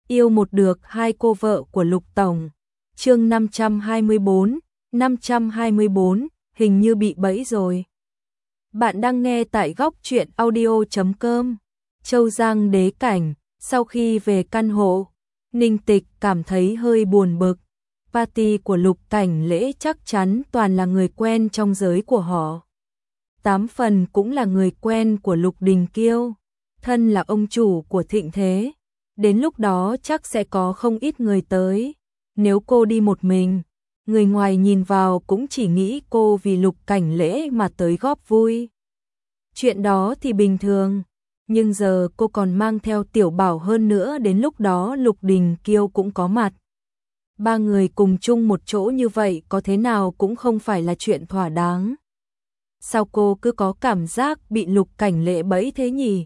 Yêu một được hai cô vợ của Lục Tổng. Chương 524, hình như bị bẫy rồi. Bạn đang nghe tại góc truyện audio.com. Châu Giang đế cảnh, sau khi về căn hộ, Ninh Tịch cảm thấy hơi buồn bực. Party của Lục Cảnh Lễ chắc chắn toàn là người quen trong giới của họ. 8 phần cũng là người quen của Lục Đình Kiêu, thân là ông chủ của Thịnh Thế. Đến lúc đó chắc sẽ có không ít người tới. Nếu cô đi một mình, người ngoài nhìn vào cũng chỉ nghĩ cô vì Lục Cảnh Lễ mà tới góp vui. Chuyện đó thì bình thường, nhưng giờ cô còn mang theo Tiểu Bảo, hơn nữa đến lúc đó Lục Đình Kiêu cũng có mặt. 3 người cùng chung một chỗ như vậy có thế nào cũng không phải là chuyện thỏa đáng. Sao cô cứ có cảm giác bị Lục Cảnh Lễ bẫy thế nhỉ?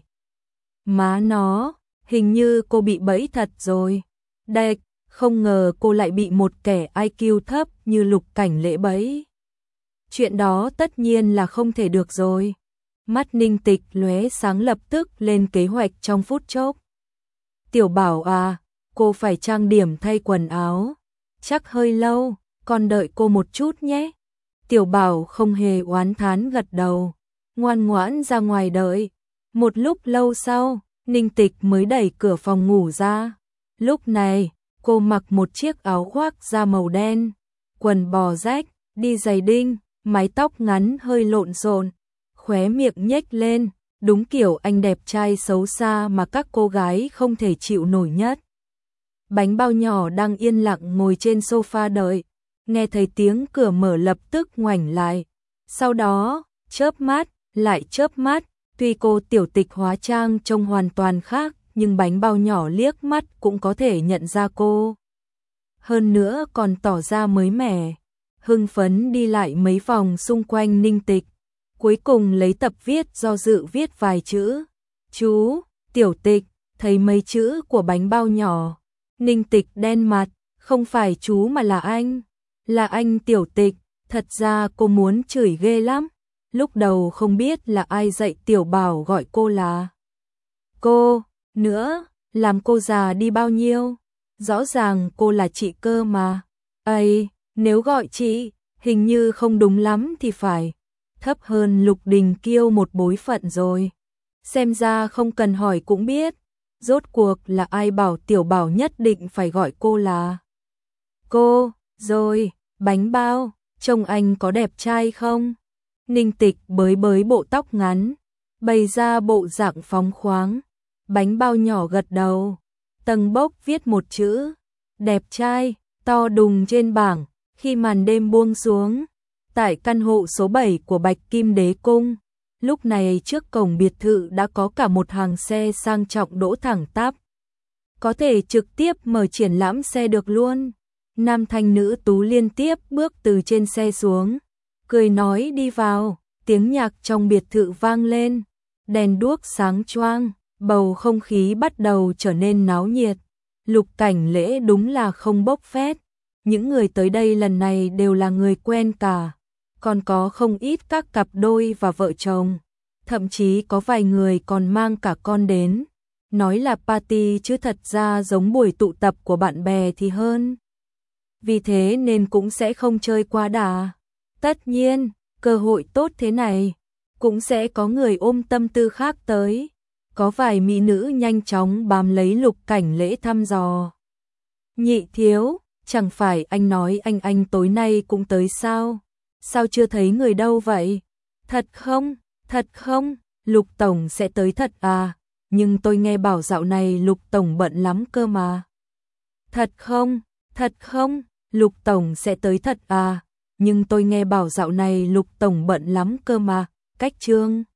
Má nó, hình như cô bị bẫy thật rồi. Đệch, không ngờ cô lại bị một kẻ IQ thấp như Lục Cảnh Lễ bẫy. Chuyện đó tất nhiên là không thể được rồi. Mắt Ninh Tịch lóe sáng, lập tức lên kế hoạch trong phút chốc. Tiểu Bảo à, cô phải trang điểm thay quần áo. Chắc hơi lâu, còn đợi cô một chút nhé. Tiểu Bảo không hề oán thán, gật đầu, ngoan ngoãn ra ngoài đợi. Một lúc lâu sau, Ninh Tịch mới đẩy cửa phòng ngủ ra. Lúc này, cô mặc một chiếc áo khoác da màu đen, quần bò rách, đi giày đinh, mái tóc ngắn hơi lộn xộn, khóe miệng nhếch lên, đúng kiểu anh đẹp trai xấu xa mà các cô gái không thể chịu nổi nhất. Bánh bao nhỏ đang yên lặng ngồi trên sofa đợi, nghe thấy tiếng cửa mở lập tức ngoảnh lại. Sau đó, chớp mắt, lại chớp mắt, tuy cô Tiểu Tịch hóa trang trông hoàn toàn khác, nhưng bánh bao nhỏ liếc mắt cũng có thể nhận ra cô. Hơn nữa còn tỏ ra mới mẻ, hưng phấn đi lại mấy vòng xung quanh Ninh Tịch. Cuối cùng lấy tập viết do dự viết vài chữ. Chú, Tiểu Tịch, thấy mấy chữ của bánh bao nhỏ. Ninh Tịch đen mặt, không phải chú mà là anh. Là anh Tiểu Tịch, thật ra cô muốn chửi ghê lắm. Lúc đầu không biết là ai dạy Tiểu Bảo gọi cô là cô, nữa, làm cô già đi bao nhiêu. Rõ ràng cô là chị cơ mà. Ây, nếu gọi chị, hình như không đúng lắm thì phải. Thấp hơn Lục Đình Kiêu một bối phận rồi. Xem ra không cần hỏi cũng biết. Rốt cuộc là ai bảo Tiểu Bảo nhất định phải gọi cô là cô, rồi, bánh bao, trông anh có đẹp trai không? Ninh Tịch bới bới bộ tóc ngắn, bày ra bộ dạng phóng khoáng. Bánh bao nhỏ gật đầu, tầng bốc viết một chữ, đẹp trai, to đùng trên bảng. Khi màn đêm buông xuống, tại căn hộ số 7 của Bạch Kim Đế Cung, lúc này trước cổng biệt thự đã có cả một hàng xe sang trọng đỗ thẳng tắp. Có thể trực tiếp mở triển lãm xe được luôn. Nam thanh nữ tú liên tiếp bước từ trên xe xuống, cười nói đi vào, tiếng nhạc trong biệt thự vang lên, đèn đuốc sáng choang, bầu không khí bắt đầu trở nên náo nhiệt. Lục Cảnh Lễ đúng là không bốc phét, những người tới đây lần này đều là người quen cả, còn có không ít các cặp đôi và vợ chồng, thậm chí có vài người còn mang cả con đến. Nói là party chứ thật ra giống buổi tụ tập của bạn bè thì hơn. Vì thế nên cũng sẽ không chơi quá đà. Tất nhiên, cơ hội tốt thế này, cũng sẽ có người ôm tâm tư khác tới. Có vài mỹ nữ nhanh chóng bám lấy Lục Cảnh Lễ thăm dò. Nhị thiếu, chẳng phải anh nói anh tối nay cũng tới sao? Sao chưa thấy người đâu vậy? Thật không, Lục Tổng sẽ tới thật à? Nhưng tôi nghe bảo dạo này Lục Tổng bận lắm cơ mà. Thật không, Lục Tổng sẽ tới thật à? Nhưng tôi nghe bảo dạo này Lục Tổng bận lắm cơ mà. Cách chương